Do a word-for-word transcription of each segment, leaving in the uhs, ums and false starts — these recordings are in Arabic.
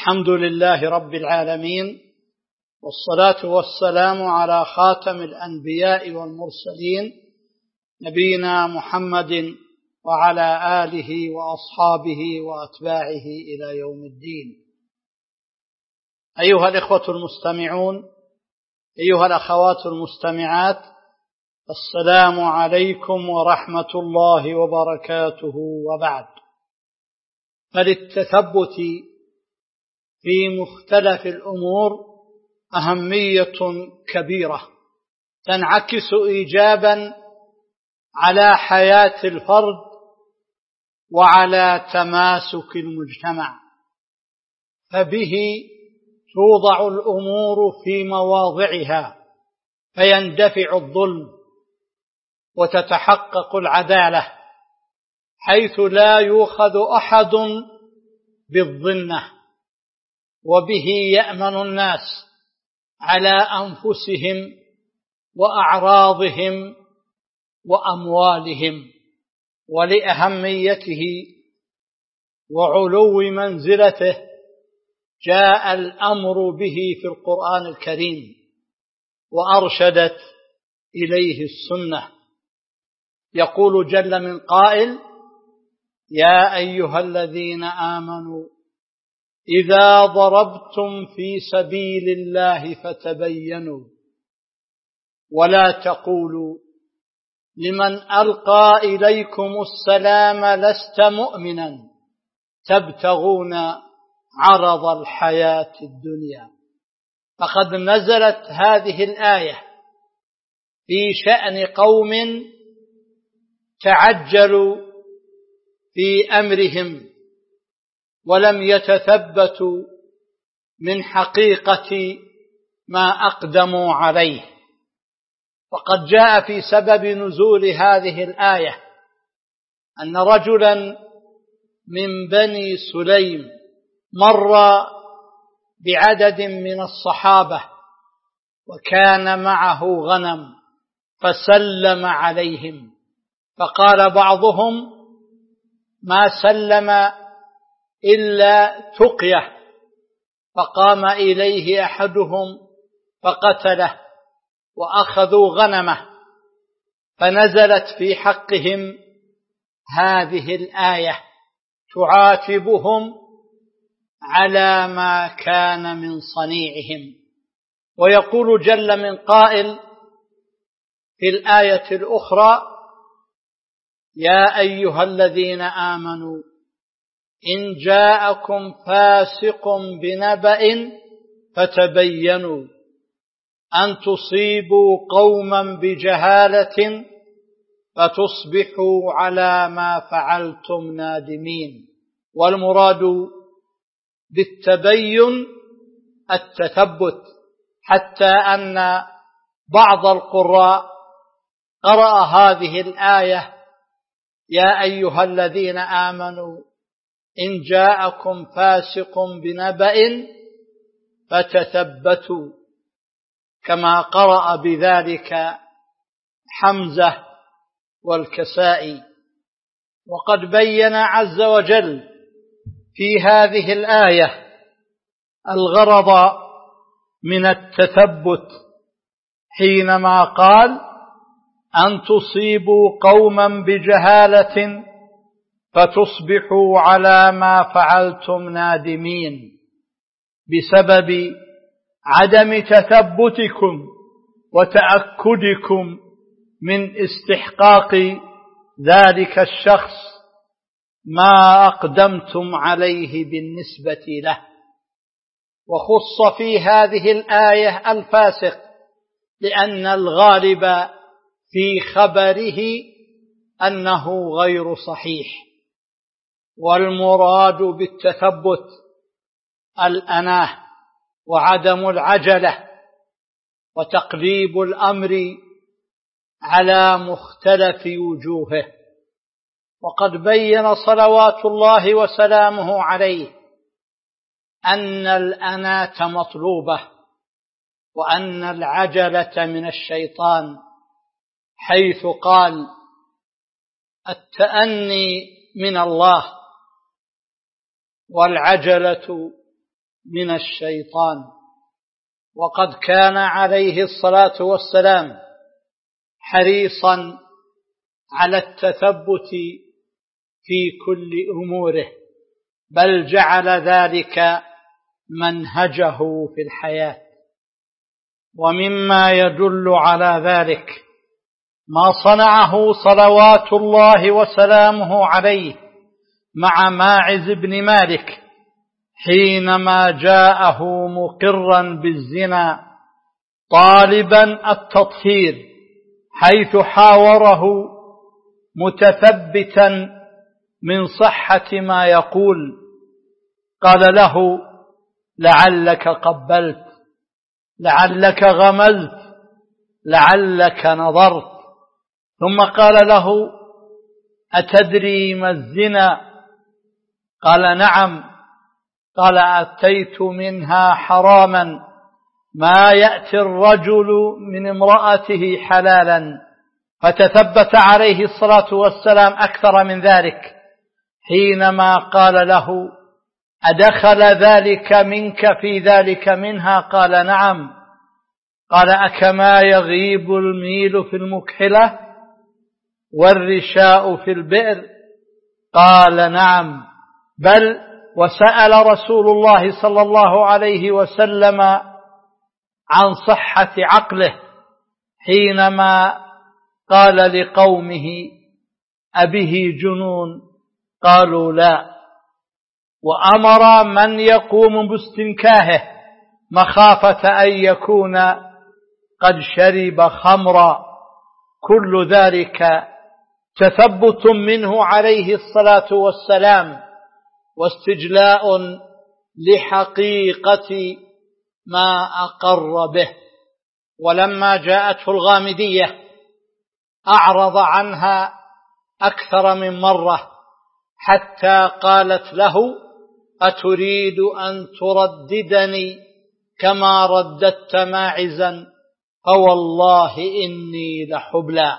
الحمد لله رب العالمين، والصلاة والسلام على خاتم الأنبياء والمرسلين نبينا محمد وعلى آله وأصحابه وأتباعه إلى يوم الدين. أيها الإخوة المستمعون، أيها الأخوات المستمعات، السلام عليكم ورحمة الله وبركاته. وبعد، فللتثبت في مختلف الأمور أهمية كبيرة تنعكس إيجابا على حياة الفرد وعلى تماسك المجتمع، فبه توضع الأمور في مواضعها فيندفع الظلم وتتحقق العدالة، حيث لا يؤخذ أحد بالظنة، وبه يأمن الناس على أنفسهم وأعراضهم وأموالهم. ولأهميته وعلو منزلته جاء الأمر به في القرآن الكريم، وأرشدت إليه السنة. يقول جل من قائل: يا أيها الذين آمنوا إذا ضربتم في سبيل الله فتبينوا ولا تقولوا لمن ألقى إليكم السلام لست مؤمنا تبتغون عرض الحياة الدنيا. فقد نزلت هذه الآية في شأن قوم تعجلوا في أمرهم ولم يتثبتوا من حقيقة ما أقدموا عليه. وقد جاء في سبب نزول هذه الآية أن رجلا من بني سليم مر بعدد من الصحابة وكان معه غنم، فسلم عليهم، فقال بعضهم: ما سلم إلا تقية، فقام إليه أحدهم فقتله وأخذوا غنمه، فنزلت في حقهم هذه الآية تعاتبهم على ما كان من صنيعهم. ويقول جل من قائل في الآية الأخرى: يا أيها الذين آمنوا إن جاءكم فاسق بنبأ فتبينوا أن تصيبوا قوما بجهالة فتصبحوا على ما فعلتم نادمين. والمراد بالتبين التثبت، حتى أن بعض القراء قرأ هذه الآية: يا أيها الذين آمنوا إن جاءكم فاسق بنبأ فتثبتوا، كما قرأ بذلك حمزة والكسائي. وقد بين عز وجل في هذه الآية الغرض من التثبت حينما قال: أن تصيبوا قوما بجهالة فتصبحوا على ما فعلتم نادمين، بسبب عدم تثبتكم وتأكدكم من استحقاق ذلك الشخص ما أقدمتم عليه بالنسبة له. وخص في هذه الآية الفاسق لأن الغالب في خبره أنه غير صحيح. والمراد بالتثبت الأناه وعدم العجلة وتقليب الأمر على مختلف وجوهه. وقد بين صلوات الله وسلامه عليه أن الأناة مطلوبة وأن العجلة من الشيطان، حيث قال: التأني من الله والعجلة من الشيطان. وقد كان عليه الصلاة والسلام حريصا على التثبت في كل أموره، بل جعل ذلك منهجه في الحياة. ومما يدل على ذلك ما صنعه صلوات الله وسلامه عليه مع ماعز بن مالك حينما جاءه مقرا بالزنا طالبا التطهير، حيث حاوره متثبتا من صحة ما يقول. قال له: لعلك قبلت، لعلك غمزت، لعلك نظرت. ثم قال له: أتدري ما الزنا؟ قال: نعم. قال: أتيت منها حراما ما يأتي الرجل من امرأته حلالا. فتثبت عليه الصلاة والسلام أكثر من ذلك حينما قال له: أدخل ذلك منك في ذلك منها؟ قال: نعم. قال: أكما يغيب الميل في المكحلة والرشاء في البئر؟ قال: نعم. بل وسأل رسول الله صلى الله عليه وسلم عن صحة عقله حينما قال لقومه: أبه جنون؟ قالوا: لا. وأمر من يقوم باستنكاهه مخافة أن يكون قد شرب خمرا. كل ذلك تثبت منه عليه الصلاة والسلام واستجلاء لحقيقة ما أقر به. ولما جاءته الغامدية أعرض عنها أكثر من مرة، حتى قالت له: أتريد أن ترددني كما رددت ماعزا؟ فوالله إني لحبلى.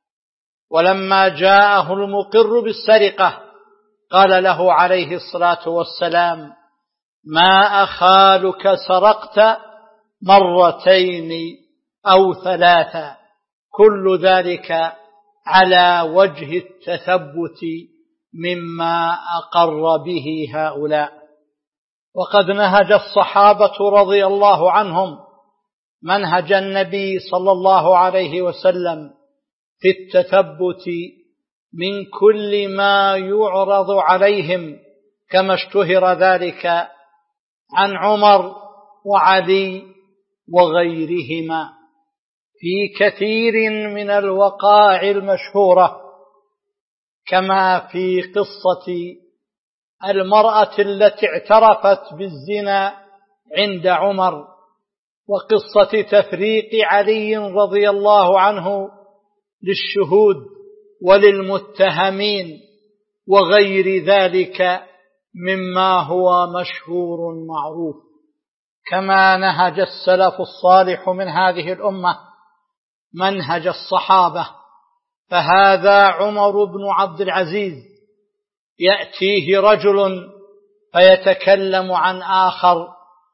ولما جاءه المقر بالسرقة قال له عليه الصلاة والسلام: ما أخالك سرقت مرتين أو ثلاثة؟ كل ذلك على وجه التثبت مما أقر به هؤلاء. وقد نهج الصحابة رضي الله عنهم منهج النبي صلى الله عليه وسلم في التثبت من كل ما يعرض عليهم، كما اشتهر ذلك عن عمر وعلي وغيرهما في كثير من الوقائع المشهورة، كما في قصة المرأة التي اعترفت بالزنا عند عمر، وقصة تفريق علي رضي الله عنه للشهود وللمتهمين وغير ذلك مما هو مشهور معروف. كما نهج السلف الصالح من هذه الأمة منهج الصحابة، فهذا عمر بن عبد العزيز يأتيه رجل فيتكلم عن آخر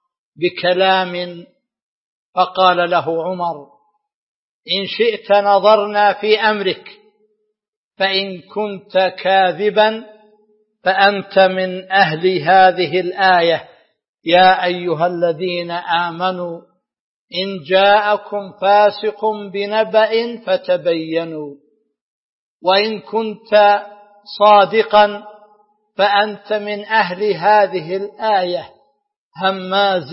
بكلام، فقال له عمر: إن شئت نظرنا في أمرك، فإن كنت كاذبا فأنت من أهل هذه الآية: يا أيها الذين آمنوا إن جاءكم فاسق بنبأ فتبينوا. وإن كنت صادقا فأنت من أهل هذه الآية: هماز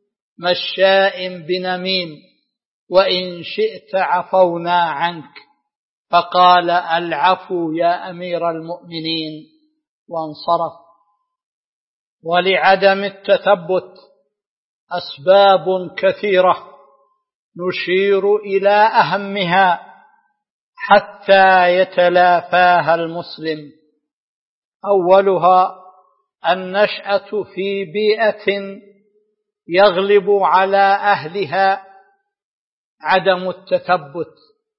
مشاء بنميم، وإن شئت عفونا عنك. فقال: العفو يا أمير المؤمنين، وانصرف. ولعدم التثبت أسباب كثيرة نشير إلى أهمها حتى يتلافاها المسلم. أولها النشأة في بيئة يغلب على أهلها عدم التثبت،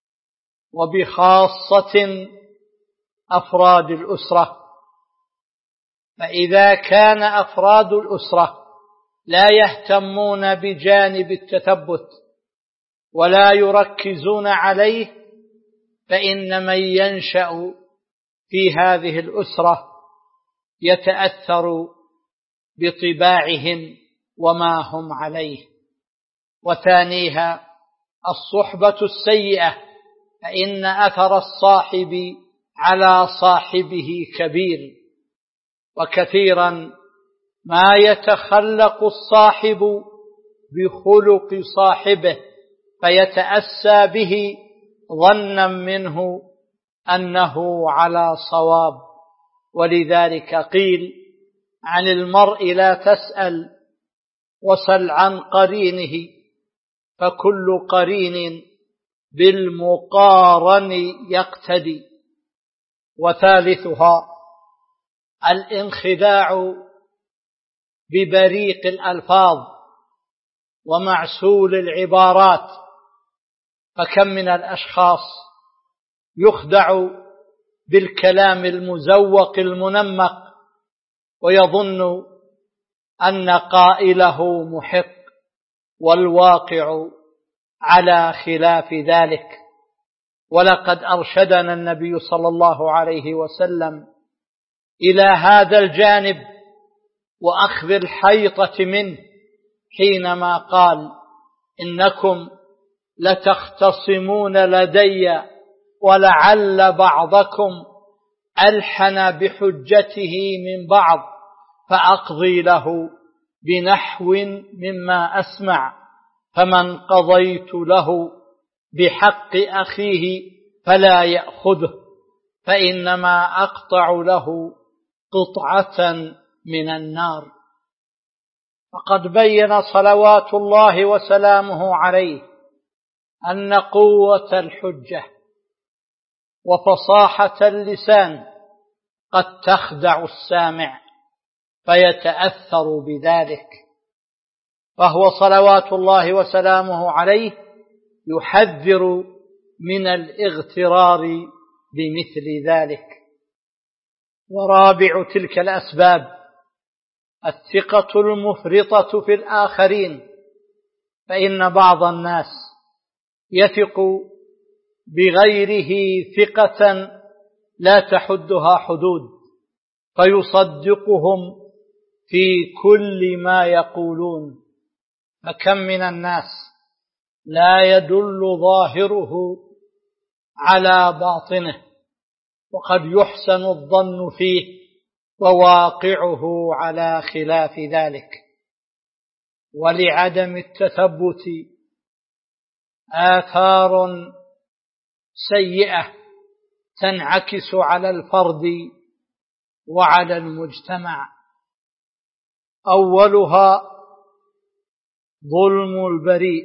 وبخاصة أفراد الأسرة. فإذا كان أفراد الأسرة لا يهتمون بجانب التثبت ولا يركزون عليه، فإن من ينشأ في هذه الأسرة يتأثر بطباعهم وما هم عليه. وثانيها الصحبة السيئة، فإن أثر الصاحب على صاحبه كبير، وكثيرا ما يتخلق الصاحب بخلق صاحبه فيتأسى به ظنا منه أنه على صواب. ولذلك قيل عن المرء لا تسأل وسل عن قرينه، فكل قرين بالمقارن يقتدي. وثالثها الانخداع ببريق الألفاظ ومعسول العبارات، فكم من الأشخاص يخدع بالكلام المزوق المنمق ويظن أن قائله محق، والواقع على خلاف ذلك. ولقد أرشدنا النبي صلى الله عليه وسلم إلى هذا الجانب وأخذ الحيطة منه حينما قال: إنكم لتختصمون لدي ولعل بعضكم ألحن بحجته من بعض، فأقضي له بنحو مما أسمع، فمن قضيت له بحق أخيه فلا يأخذه، فإنما أقطع له قطعة من النار. فقد بين صلوات الله وسلامه عليه أن قوة الحجة وفصاحة اللسان قد تخدع السامع فيتأثر بذلك، فهو صلوات الله وسلامه عليه يحذر من الاغترار بمثل ذلك. ورابع تلك الأسباب الثقة المفرطة في الآخرين، فإن بعض الناس يثق بغيره ثقة لا تحدها حدود، فيصدقهم في كل ما يقولون. فكم من الناس لا يدل ظاهره على باطنه، وقد يحسن الظن فيه وواقعه على خلاف ذلك. ولعدم التثبت آثار سيئة تنعكس على الفرد وعلى المجتمع. أولها ظلم البريء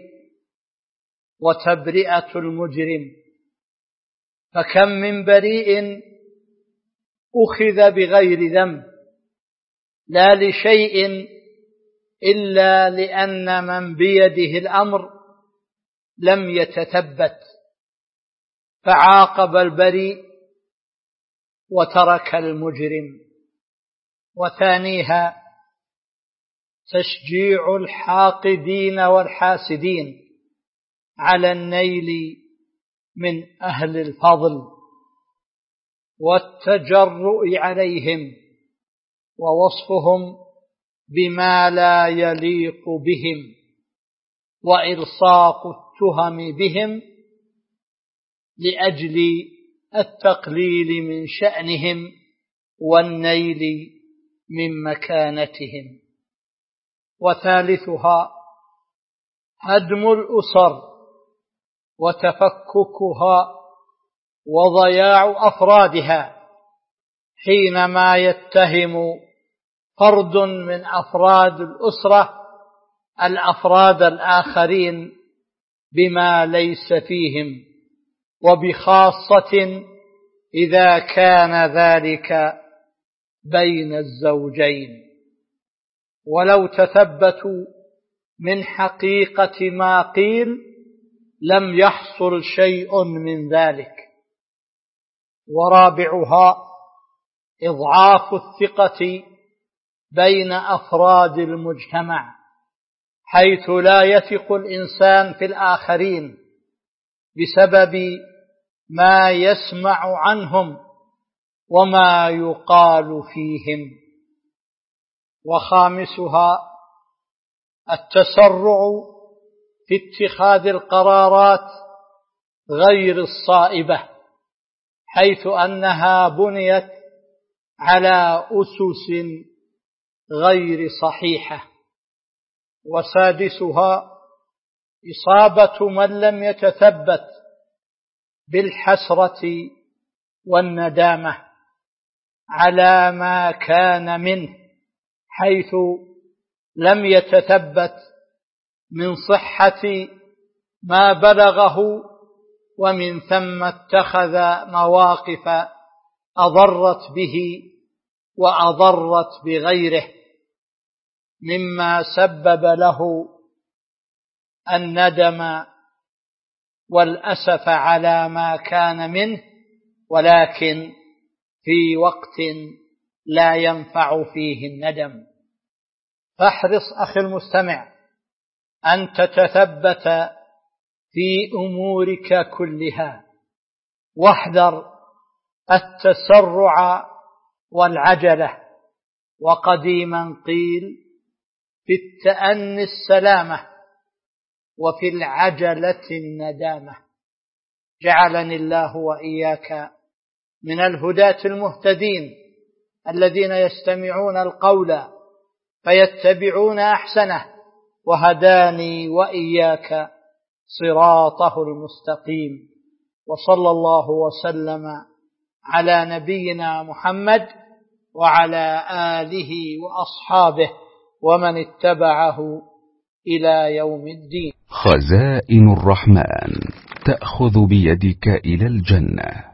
وتبرئة المجرم، فكم من بريء أخذ بغير ذنب لا لشيء إلا لأن من بيده الأمر لم يتثبت، فعاقب البريء وترك المجرم. وثانيها تشجيع الحاقدين والحاسدين على النيل من أهل الفضل والتجرؤ عليهم ووصفهم بما لا يليق بهم وإلصاق التهم بهم لأجل التقليل من شأنهم والنيل من مكانتهم. وثالثها هدم الأسر وتفككها وضياع أفرادها، حينما يتهم فرد من أفراد الأسرة الأفراد الآخرين بما ليس فيهم، وبخاصة إذا كان ذلك بين الزوجين. ولو تثبتوا من حقيقة ما قيل لم يحصل شيء من ذلك. ورابعها إضعاف الثقة بين أفراد المجتمع، حيث لا يثق الإنسان في الآخرين بسبب ما يسمع عنهم وما يقال فيهم. وخامسها التسرع في اتخاذ القرارات غير الصائبة، حيث أنها بنيت على أسس غير صحيحة. وسادسها إصابة من لم يتثبت بالحسرة والندامة على ما كان منه، حيث لم يتثبت من صحة ما بلغه، ومن ثم اتخذ مواقف أضرت به وأضرت بغيره، مما سبب له الندم والأسف على ما كان منه، ولكن في وقت لا ينفع فيه الندم. فاحرص أخي المستمع أن تتثبت في أمورك كلها، واحذر التسرع والعجلة. وقديما قيل: في التأني السلامة، وفي العجلة الندامة. جعلني الله وإياك من الهداة المهتدين الذين يستمعون القول فيتبعون أحسنه، وهداني وإياك صراطه المستقيم. وصلى الله وسلم على نبينا محمد وعلى آله وأصحابه ومن اتبعه إلى يوم الدين. خزائن الرحمن تأخذ بيدك إلى الجنة.